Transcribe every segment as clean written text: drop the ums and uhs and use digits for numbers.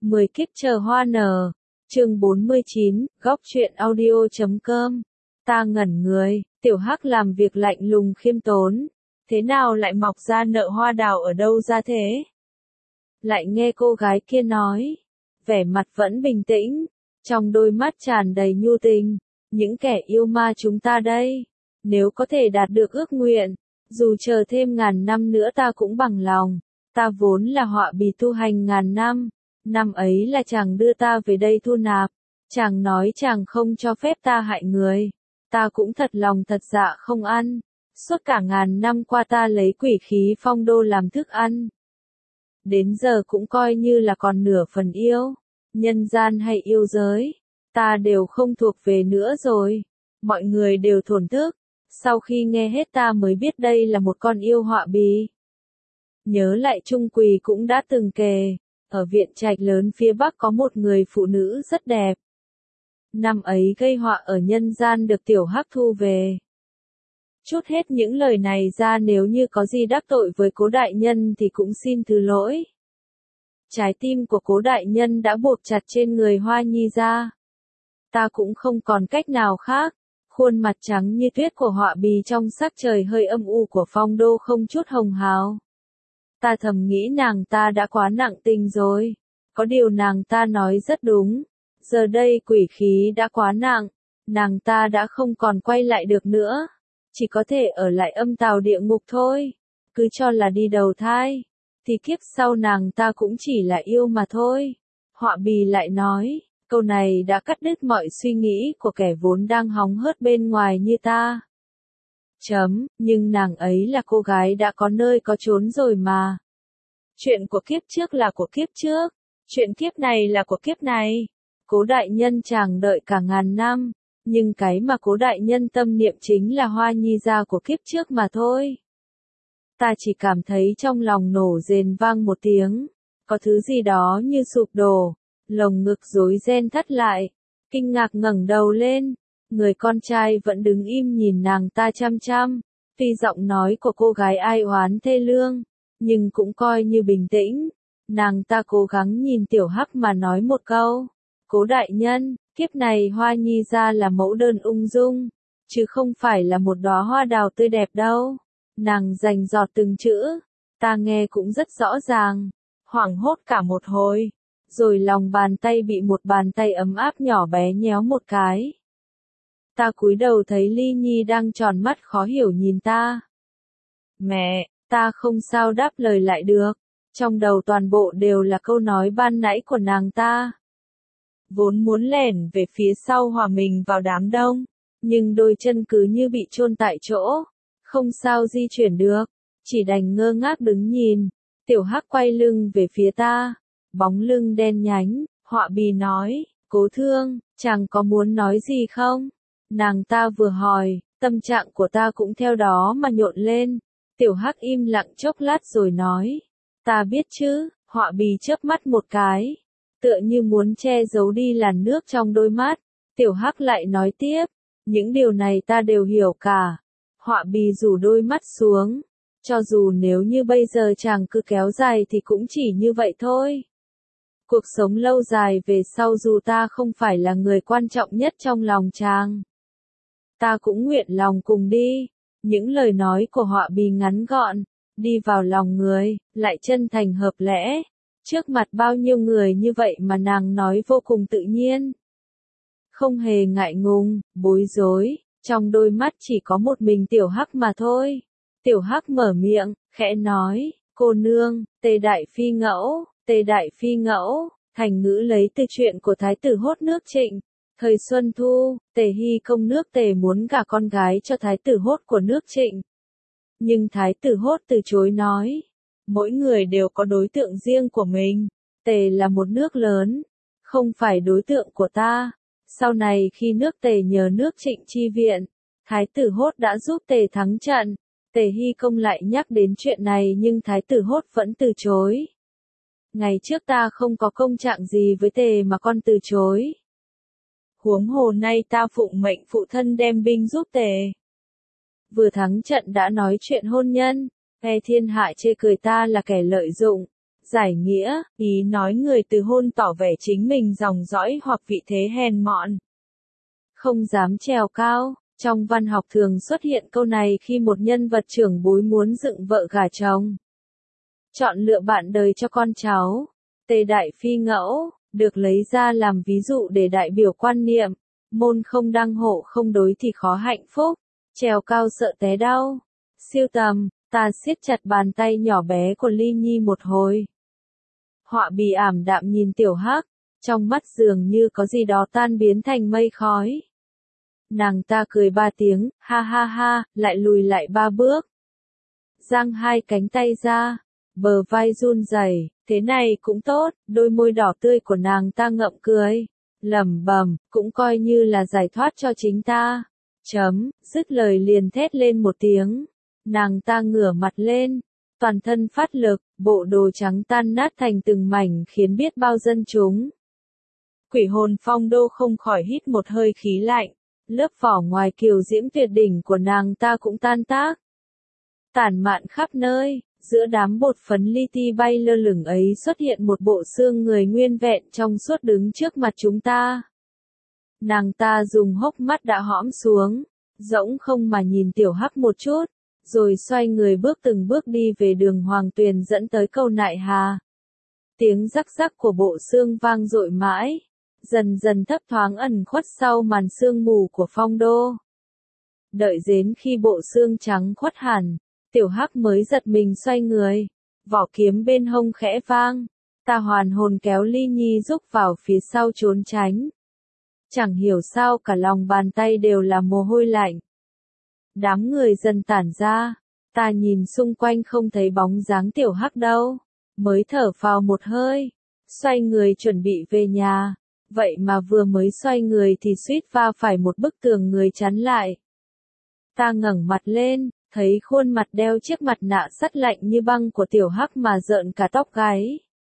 10 kiếp chờ hoa nở. Chương 49, góc truyện audio.com. Ta ngẩn người, Tiểu Hắc làm việc lạnh lùng khiêm tốn. Thế nào lại mọc ra nợ hoa đào ở đâu ra thế? Lại nghe cô gái kia nói, vẻ mặt vẫn bình tĩnh, trong đôi mắt tràn đầy nhu tình. Những kẻ yêu ma chúng ta đây, nếu có thể đạt được ước nguyện, dù chờ thêm ngàn năm nữa ta cũng bằng lòng. Ta vốn là họa bì tu hành ngàn năm, năm ấy là chàng đưa ta về đây thu nạp, chàng nói chàng không cho phép ta hại người, ta cũng thật lòng thật dạ không ăn, suốt cả ngàn năm qua ta lấy quỷ khí phong đô làm thức ăn. Đến giờ cũng coi như là còn nửa phần yêu, nhân gian hay yêu giới, ta đều không thuộc về nữa rồi, mọi người đều thổn thức, sau khi nghe hết ta mới biết đây là một con yêu họa bì. Nhớ lại Trung Quỳ cũng đã từng kể, ở viện trạch lớn phía Bắc có một người phụ nữ rất đẹp. Năm ấy gây họa ở nhân gian được Tiểu Hắc thu về. Chút hết những lời này ra, nếu như có gì đắc tội với Cố đại nhân thì cũng xin thứ lỗi. Trái tim của Cố đại nhân đã buộc chặt trên người Hoa Nhi ra. Ta cũng không còn cách nào khác, khuôn mặt trắng như tuyết của họa bì trong sắc trời hơi âm u của phong đô không chút hồng hào. Ta thầm nghĩ nàng ta đã quá nặng tình rồi, có điều nàng ta nói rất đúng, giờ đây quỷ khí đã quá nặng, nàng ta đã không còn quay lại được nữa, chỉ có thể ở lại âm tào địa ngục thôi, cứ cho là đi đầu thai, thì kiếp sau nàng ta cũng chỉ là yêu mà thôi. Họa bì lại nói, câu này đã cắt đứt mọi suy nghĩ của kẻ vốn đang hóng hớt bên ngoài như ta. Nhưng nàng ấy là cô gái đã có nơi có chốn rồi mà. Chuyện của kiếp trước là của kiếp trước, chuyện kiếp này là của kiếp này. Cố đại nhân chàng đợi cả ngàn năm, nhưng cái mà Cố đại nhân tâm niệm chính là Hoa Nhi gia của kiếp trước mà thôi. Ta chỉ cảm thấy trong lòng nổ rền vang một tiếng, có thứ gì đó như sụp đổ, lồng ngực rối ren thắt lại, kinh ngạc ngẩng đầu lên. Người con trai vẫn đứng im nhìn nàng ta chăm chăm, tuy giọng nói của cô gái ai oán thê lương, nhưng cũng coi như bình tĩnh. Nàng ta cố gắng nhìn Tiểu Hắc mà nói một câu, Cố đại nhân, kiếp này Hoa Nhi gia là mẫu đơn ung dung, chứ không phải là một đóa hoa đào tươi đẹp đâu. Nàng rành rọt từng chữ, ta nghe cũng rất rõ ràng, hoảng hốt cả một hồi, rồi lòng bàn tay bị một bàn tay ấm áp nhỏ bé nhéo một cái. Ta cúi đầu thấy Ly Nhi đang tròn mắt khó hiểu nhìn ta. Mẹ, ta không sao đáp lời lại được, trong đầu toàn bộ đều là câu nói ban nãy của nàng ta. Vốn muốn lẻn về phía sau hòa mình vào đám đông, nhưng đôi chân cứ như bị chôn tại chỗ, không sao di chuyển được, chỉ đành ngơ ngác đứng nhìn. Tiểu Hắc quay lưng về phía ta, bóng lưng đen nhánh, họa bì nói, Cố thương, chàng có muốn nói gì không? Nàng ta vừa hỏi, tâm trạng của ta cũng theo đó mà nhộn lên. Tiểu Hắc im lặng chốc lát rồi nói, ta biết chứ. Họa bì chớp mắt một cái, tựa như muốn che giấu đi làn nước trong đôi mắt. Tiểu Hắc lại nói tiếp, những điều này ta đều hiểu cả. Họa bì rủ đôi mắt xuống, cho dù nếu như bây giờ chàng cứ kéo dài thì cũng chỉ như vậy thôi. Cuộc sống lâu dài về sau dù ta không phải là người quan trọng nhất trong lòng chàng, ta cũng nguyện lòng cùng đi. Những lời nói của họa bì ngắn gọn, đi vào lòng người, lại chân thành hợp lẽ. Trước mặt bao nhiêu người như vậy mà nàng nói vô cùng tự nhiên. Không hề ngại ngùng, bối rối, trong đôi mắt chỉ có một mình Tiểu Hắc mà thôi. Tiểu Hắc mở miệng, khẽ nói, cô nương, Tề đại phi ngẫu, Tề đại phi ngẫu, thành ngữ lấy từ chuyện của Thái tử Hốt nước Trịnh. Thời Xuân Thu, Tề Hy công nước Tề muốn gả con gái cho Thái tử Hốt của nước Trịnh. Nhưng Thái tử Hốt từ chối nói, mỗi người đều có đối tượng riêng của mình, Tề là một nước lớn, không phải đối tượng của ta. Sau này khi nước Tề nhờ nước Trịnh chi viện, Thái tử Hốt đã giúp Tề thắng trận. Tề Hy công lại nhắc đến chuyện này nhưng Thái tử Hốt vẫn từ chối. Ngày trước ta không có công trạng gì với Tề mà con từ chối. Huống hồ nay ta phụng mệnh phụ thân đem binh giúp Tề. Vừa thắng trận đã nói chuyện hôn nhân, nghe thiên hạ chê cười ta là kẻ lợi dụng, Giải nghĩa, ý nói người từ hôn tỏ vẻ chính mình dòng dõi hoặc vị thế hèn mọn. Không dám trèo cao. Trong văn học thường xuất hiện câu này khi một nhân vật trưởng bối muốn dựng vợ gả chồng. Chọn lựa bạn đời cho con cháu. Tề đại phi ngẫu, được lấy ra làm ví dụ để đại biểu quan niệm. Môn không đăng hộ không đối thì khó hạnh phúc. Trèo cao sợ té đau. Siêu tầm, ta siết chặt bàn tay nhỏ bé của Ly Nhi một hồi. Họa bì ảm đạm nhìn Tiểu Hắc, trong mắt dường như có gì đó tan biến thành mây khói. Nàng ta cười 3 tiếng, ha ha ha, lại lùi lại 3 bước. Giang 2 cánh tay ra, bờ vai run rẩy, thế này cũng tốt, đôi môi đỏ tươi của nàng ta ngậm cười, lẩm bẩm, cũng coi như là giải thoát cho chính ta. Dứt lời liền thét lên một tiếng. Nàng ta ngửa mặt lên, toàn thân phát lực, bộ đồ trắng tan nát thành từng mảnh khiến biết bao dân chúng. Quỷ hồn Phong Đô không khỏi hít một hơi khí lạnh, lớp vỏ ngoài kiều diễm tuyệt đỉnh của nàng ta cũng tan tác. Tản mạn khắp nơi, giữa đám bột phấn li ti bay lơ lửng ấy xuất hiện một bộ xương người nguyên vẹn trong suốt đứng trước mặt chúng ta. Nàng ta dùng hốc mắt đã hõm xuống, rỗng không mà nhìn Tiểu Hắc một chút, rồi xoay người bước từng bước đi về đường Hoàng Tuyền dẫn tới cầu Nại Hà. Tiếng rắc rắc của bộ xương vang dội mãi, dần dần thấp thoáng ẩn khuất sau màn sương mù của Phong Đô. Đợi đến khi bộ xương trắng khuất hẳn, Tiểu Hắc mới giật mình xoay người, vỏ kiếm bên hông khẽ vang, ta hoàn hồn kéo Ly Nhi rúc vào phía sau trốn tránh. Chẳng hiểu sao cả lòng bàn tay đều là mồ hôi lạnh. Đám người dần tản ra, ta nhìn xung quanh không thấy bóng dáng Tiểu Hắc đâu, mới thở phào một hơi, xoay người chuẩn bị về nhà, vậy mà vừa mới xoay người thì suýt va phải một bức tường người chắn lại. Ta ngẩng mặt lên, thấy khuôn mặt đeo chiếc mặt nạ sắt lạnh như băng của Tiểu Hắc mà rợn cả tóc gáy.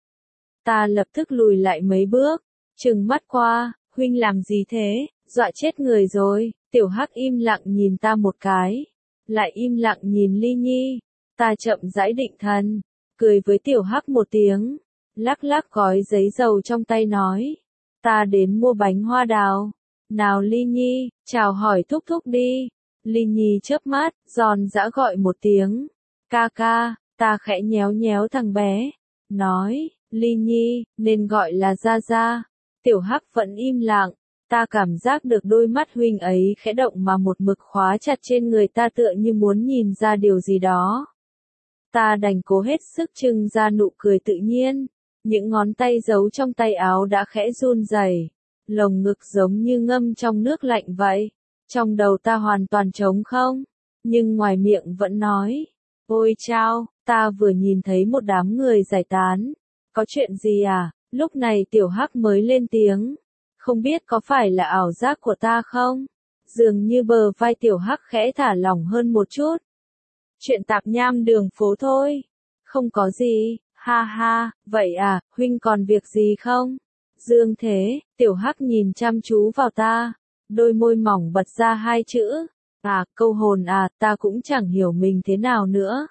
Ta lập tức lùi lại mấy bước, trừng mắt qua, huynh làm gì thế, dọa chết người rồi. Tiểu Hắc im lặng nhìn ta một cái, lại im lặng nhìn Ly Nhi. Ta chậm rãi định thần, cười với Tiểu Hắc một tiếng, lắc lắc gói giấy dầu trong tay nói, ta đến mua bánh hoa đào. Nào Ly Nhi, chào hỏi thúc thúc đi. Ly Nhi chớp mắt, giòn giã gọi một tiếng, ca ca. Ta khẽ nhéo nhéo thằng bé, nói, Ly Nhi, nên gọi là Gia Gia. Tiểu Hắc vẫn im lặng. Ta cảm giác được đôi mắt huynh ấy khẽ động mà một mực khóa chặt trên người ta tựa như muốn nhìn ra điều gì đó. Ta đành cố hết sức trưng ra nụ cười tự nhiên, những ngón tay giấu trong tay áo đã khẽ run rẩy, lồng ngực giống như ngâm trong nước lạnh vậy. Trong đầu ta hoàn toàn trống không, nhưng ngoài miệng vẫn nói, ôi chao, ta vừa nhìn thấy một đám người giải tán. Có chuyện gì à? Lúc này Tiểu Hắc mới lên tiếng. Không biết có phải là ảo giác của ta không? Dường như bờ vai Tiểu Hắc khẽ thả lỏng hơn một chút. Chuyện tạp nham đường phố thôi. Không có gì, ha ha, vậy à, huynh còn việc gì không? Dương thế, Tiểu Hắc nhìn chăm chú vào ta, đôi môi mỏng bật ra 2 chữ. À, câu hồn à, ta cũng chẳng hiểu mình thế nào nữa.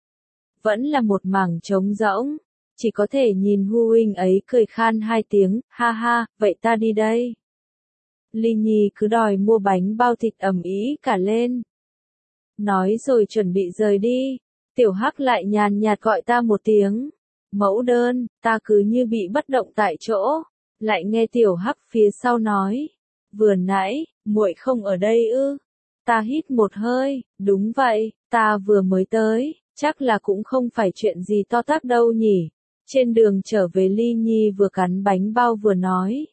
Vẫn là một mảng trống rỗng. Chỉ có thể nhìn Hu huynh ấy cười khan 2 tiếng, ha ha, vậy ta đi đây. Ly Nhi cứ đòi mua bánh bao thịt ầm ĩ cả lên. Nói rồi chuẩn bị rời đi, Tiểu Hắc lại nhàn nhạt gọi ta một tiếng. Mẫu đơn, ta cứ như bị bất động tại chỗ, lại nghe Tiểu Hắc phía sau nói. Vừa nãy, muội không ở đây ư? Ta hít một hơi, đúng vậy, ta vừa mới tới, chắc là cũng không phải chuyện gì to tát đâu nhỉ. Trên đường trở về Ly Nhi vừa cắn bánh bao vừa nói.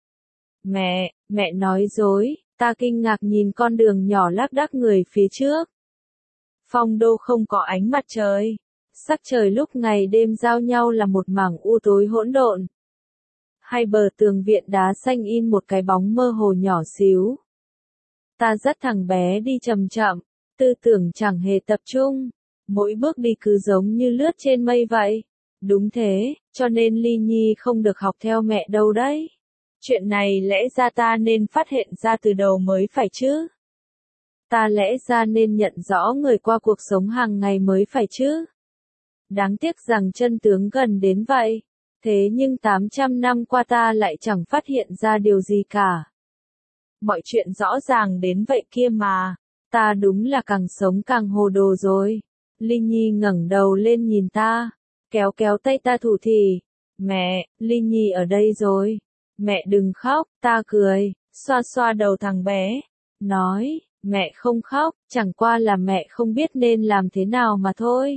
Mẹ nói dối, ta kinh ngạc nhìn con đường nhỏ lác đác người phía trước. Phong Đô không có ánh mặt trời, sắc trời lúc ngày đêm giao nhau là một mảng u tối hỗn độn. Hai bờ tường viện đá xanh in một cái bóng mơ hồ nhỏ xíu. Ta dắt thằng bé đi chậm chậm, tư tưởng chẳng hề tập trung, mỗi bước đi cứ giống như lướt trên mây vậy. Đúng thế, cho nên Ly Nhi không được học theo mẹ đâu đấy. Chuyện này lẽ ra ta nên phát hiện ra từ đầu mới phải chứ. Ta lẽ ra nên nhận rõ người qua cuộc sống hàng ngày mới phải chứ. Đáng tiếc rằng chân tướng gần đến vậy. Thế nhưng 800 năm qua ta lại chẳng phát hiện ra điều gì cả. Mọi chuyện rõ ràng đến vậy kia mà. Ta đúng là càng sống càng hồ đồ rồi. Ly Nhi ngẩng đầu lên nhìn ta, kéo kéo tay ta thủ thỉ. Mẹ, Ly Nhi ở đây rồi. Mẹ đừng khóc, ta cười, xoa xoa đầu thằng bé. Nói, mẹ không khóc, chẳng qua là mẹ không biết nên làm thế nào mà thôi.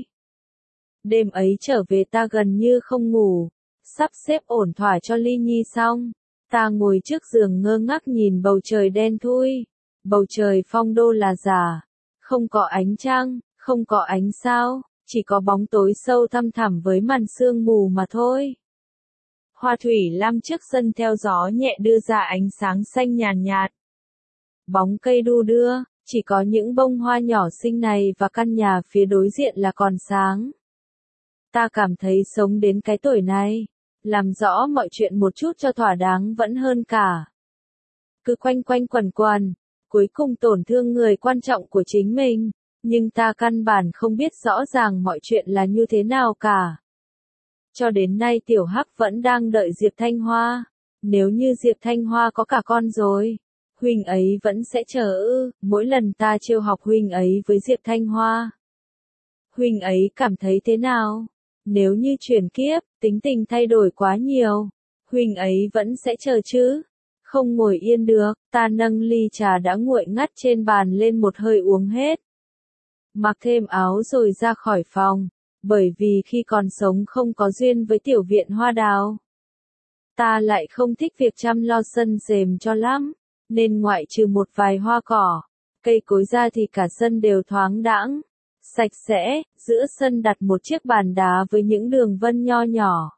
Đêm ấy trở về ta gần như không ngủ, sắp xếp ổn thỏa cho Ly Nhi xong. Ta ngồi trước giường ngơ ngác nhìn bầu trời đen thui. Bầu trời phong đô là giả, không có ánh trăng, không có ánh sao, chỉ có bóng tối sâu thăm thẳm với màn sương mù mà thôi. Hoa thủy lam trước sân theo gió nhẹ đưa ra ánh sáng xanh nhàn nhạt. Bóng cây đu đưa, chỉ có những bông hoa nhỏ xinh này và căn nhà phía đối diện là còn sáng. Ta cảm thấy sống đến cái tuổi này, làm rõ mọi chuyện một chút cho thỏa đáng vẫn hơn cả. Cứ quanh quanh quẩn quẩn, cuối cùng tổn thương người quan trọng của chính mình, nhưng ta căn bản không biết rõ ràng mọi chuyện là như thế nào cả. Cho đến nay Tiểu Hắc vẫn đang đợi Diệp Thanh Hoa. Nếu như Diệp Thanh Hoa có cả con rồi, huynh ấy vẫn sẽ chờ ư? Mỗi lần ta trêu học huynh ấy với Diệp Thanh Hoa, huynh ấy cảm thấy thế nào? Nếu như chuyển kiếp, tính tình thay đổi quá nhiều, huynh ấy vẫn sẽ chờ chứ? Không ngồi yên được, ta nâng ly trà đã nguội ngắt trên bàn lên một hơi uống hết. Mặc thêm áo rồi ra khỏi phòng, bởi vì khi còn sống không có duyên với tiểu viện hoa đào. Ta lại không thích việc chăm lo sân rềm cho lắm, nên ngoại trừ một vài hoa cỏ, cây cối ra thì cả sân đều thoáng đãng, sạch sẽ, giữa sân đặt một chiếc bàn đá với những đường vân nho nhỏ.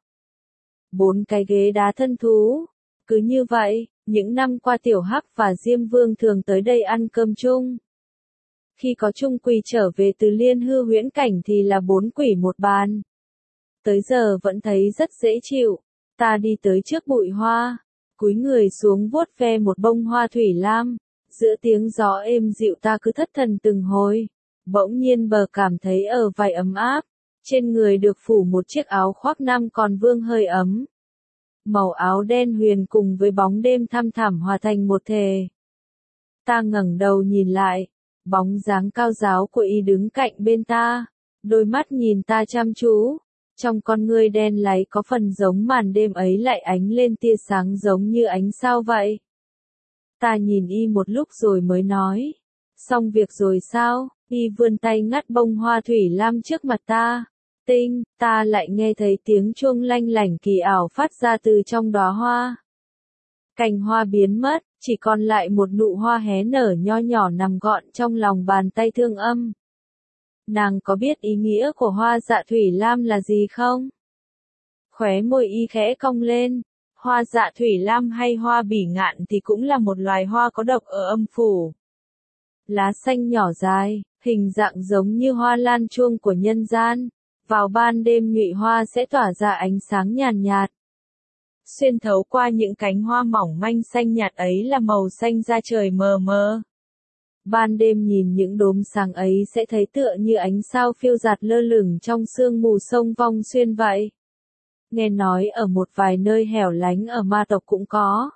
4 cái ghế đá thân thú. Cứ như vậy, những năm qua Tiểu Hắc và Diêm Vương thường tới đây ăn cơm chung. Khi có Trung Quỳ trở về từ Liên Hư Huyễn Cảnh thì là 4 quỷ một bàn. Tới giờ vẫn thấy rất dễ chịu. Ta đi tới trước bụi hoa, cúi người xuống vuốt ve một bông hoa thủy lam. Giữa tiếng gió êm dịu ta cứ thất thần từng hồi. Bỗng nhiên bờ cảm thấy ở vai ấm áp. Trên người được phủ một chiếc áo khoác nam còn vương hơi ấm. Màu áo đen huyền cùng với bóng đêm thăm thẳm hòa thành một thể. Ta ngẩng đầu nhìn lại, bóng dáng cao ráo của y đứng cạnh bên ta, đôi mắt nhìn ta chăm chú, trong con ngươi đen láy có phần giống màn đêm ấy lại ánh lên tia sáng giống như ánh sao vậy. Ta nhìn y một lúc rồi mới nói, xong việc rồi sao? Y vươn tay ngắt bông hoa thủy lam trước mặt ta. Tinh, ta lại nghe thấy tiếng chuông lanh lảnh kỳ ảo phát ra từ trong đóa hoa. Cành hoa biến mất, chỉ còn lại một nụ hoa hé nở nho nhỏ nằm gọn trong lòng bàn tay Thương Âm. Nàng có biết ý nghĩa của hoa dạ thủy lam là gì không? Khóe môi y khẽ cong lên. Hoa dạ thủy lam hay hoa bỉ ngạn thì cũng là một loài hoa có độc ở âm phủ. Lá xanh nhỏ dài, hình dạng giống như hoa lan chuông của nhân gian. Vào ban đêm nhụy hoa sẽ tỏa ra ánh sáng nhàn nhạt. Xuyên thấu qua những cánh hoa mỏng manh xanh nhạt ấy là màu xanh da trời mờ mờ. Ban đêm nhìn những đốm sáng ấy sẽ thấy tựa như ánh sao phiêu dạt lơ lửng trong sương mù sông Vong Xuyên vậy. Nghe nói ở một vài nơi hẻo lánh ở ma tộc cũng có.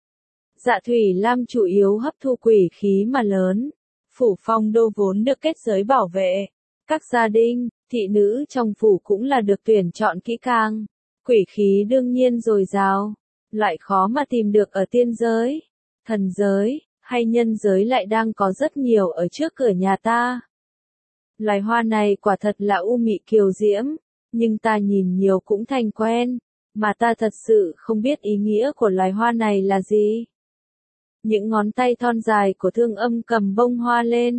Dạ thủy lam chủ yếu hấp thu quỷ khí mà lớn. Phủ Phong Đô vốn được kết giới bảo vệ. Các gia đình, thị nữ trong phủ cũng là được tuyển chọn kỹ càng. Quỷ khí đương nhiên dồi dào, lại khó mà tìm được ở tiên giới, thần giới, hay nhân giới lại đang có rất nhiều ở trước cửa nhà ta. Loài hoa này quả thật là u mị kiều diễm, nhưng ta nhìn nhiều cũng thành quen, mà ta thật sự không biết ý nghĩa của loài hoa này là gì. Những ngón tay thon dài của Thương Âm cầm bông hoa lên.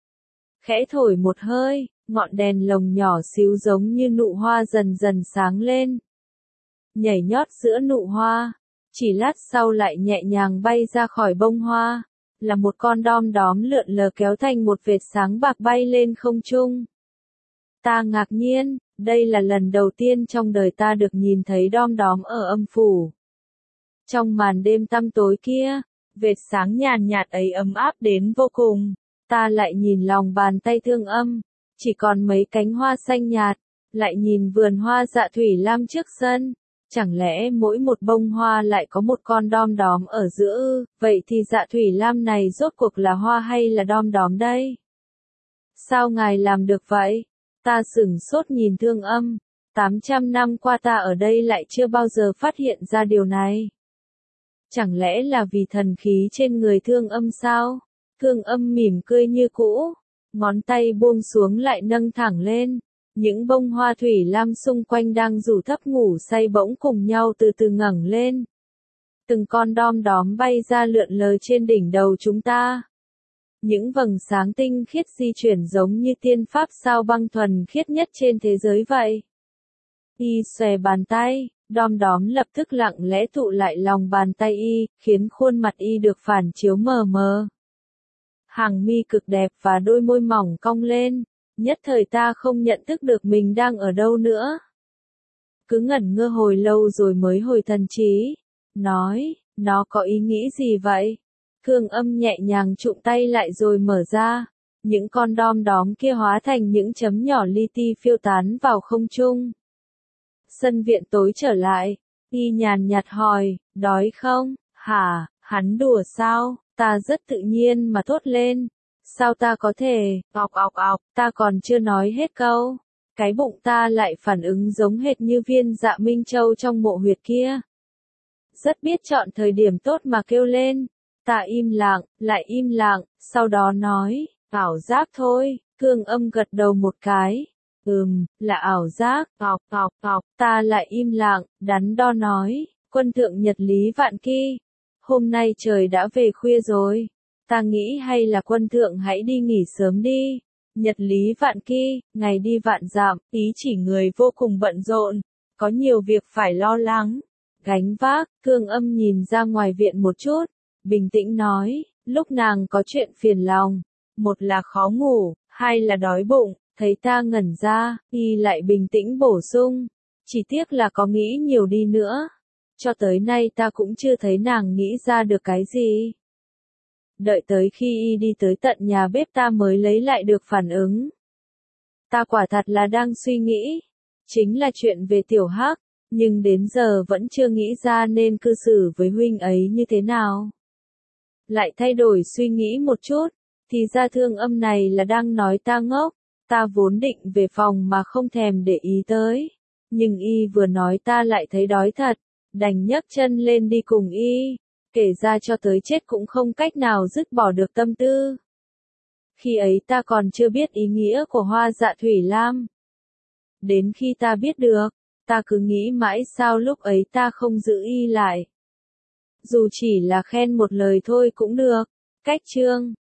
Khẽ thổi một hơi, ngọn đèn lồng nhỏ xíu giống như nụ hoa dần dần sáng lên. Nhảy nhót giữa nụ hoa, chỉ lát sau lại nhẹ nhàng bay ra khỏi bông hoa, là một con đom đóm lượn lờ kéo thành một vệt sáng bạc bay lên không trung. Ta ngạc nhiên, đây là lần đầu tiên trong đời ta được nhìn thấy đom đóm ở âm phủ. Trong màn đêm tăm tối kia, vệt sáng nhàn nhạt ấy ấm áp đến vô cùng. Ta lại nhìn lòng bàn tay Thương Âm, chỉ còn mấy cánh hoa xanh nhạt, lại nhìn vườn hoa dạ thủy lam trước sân. Chẳng lẽ mỗi một bông hoa lại có một con đom đóm ở giữa ư? Vậy thì dạ thủy lam này rốt cuộc là hoa hay là đom đóm đây? Sao ngài làm được vậy? Ta sửng sốt nhìn Thương Âm. 800 năm qua ta ở đây lại chưa bao giờ phát hiện ra điều này. Chẳng lẽ là vì thần khí trên người Thương Âm sao? Thương Âm mỉm cười như cũ, ngón tay buông xuống lại nâng thẳng lên. Những bông hoa thủy lam xung quanh đang rủ thấp ngủ say bỗng cùng nhau từ từ ngẩng lên. Từng con đom đóm bay ra lượn lờ trên đỉnh đầu chúng ta. Những vầng sáng tinh khiết di chuyển giống như tiên pháp sao băng thuần khiết nhất trên thế giới vậy. Y xòe bàn tay, đom đóm lập tức lặng lẽ tụ lại lòng bàn tay y, khiến khuôn mặt y được phản chiếu mờ mờ. Hàng mi cực đẹp và đôi môi mỏng cong lên, nhất thời ta không nhận thức được mình đang ở đâu nữa. Cứ ngẩn ngơ hồi lâu rồi mới hồi thần trí, nói, nó có ý nghĩ gì vậy? Thương Âm nhẹ nhàng chụm tay lại rồi mở ra, những con đom đóm kia hóa thành những chấm nhỏ li ti phiêu tán vào không trung. Sân viện tối trở lại, y nhàn nhạt hỏi, đói không? Hả, hắn đùa sao? Ta rất tự nhiên mà thốt lên. Sao ta có thể, ọc ọc ọc, ta còn chưa nói hết câu. Cái bụng ta lại phản ứng giống hệt như viên Dạ Minh Châu trong mộ huyệt kia. Rất biết chọn thời điểm tốt mà kêu lên. Ta im lặng, lại im lặng, sau đó nói, ảo giác thôi. Thương Âm gật đầu một cái. Là ảo giác, ọc ọc ọc, ta lại im lặng, đắn đo nói, quân thượng Nhật Lý Vạn Kỳ. Hôm nay trời đã về khuya rồi. Ta nghĩ hay là quân thượng hãy đi nghỉ sớm đi. Nhật Lý Vạn Kỳ, ngày đi vạn dặm, ý chỉ người vô cùng bận rộn, có nhiều việc phải lo lắng, gánh vác. Thương Âm nhìn ra ngoài viện một chút, bình tĩnh nói, lúc nàng có chuyện phiền lòng, một là khó ngủ, hai là đói bụng. Thấy ta ngẩn ra, y lại bình tĩnh bổ sung, chỉ tiếc là có nghĩ nhiều đi nữa. Cho tới nay ta cũng chưa thấy nàng nghĩ ra được cái gì. Đợi tới khi y đi tới tận nhà bếp ta mới lấy lại được phản ứng. Ta quả thật là đang suy nghĩ, chính là chuyện về Tiểu Hắc, nhưng đến giờ vẫn chưa nghĩ ra nên cư xử với huynh ấy như thế nào. Lại thay đổi suy nghĩ một chút, thì ra Thương Âm này là đang nói ta ngốc. Ta vốn định về phòng mà không thèm để ý tới. Nhưng y vừa nói ta lại thấy đói thật, đành nhấc chân lên đi cùng y. Kể ra cho tới chết cũng không cách nào dứt bỏ được tâm tư. Khi ấy ta còn chưa biết ý nghĩa của hoa dạ thủy lam. Đến khi ta biết được, ta cứ nghĩ mãi sao lúc ấy ta không giữ y lại. Dù chỉ là khen một lời thôi cũng được. Cách chương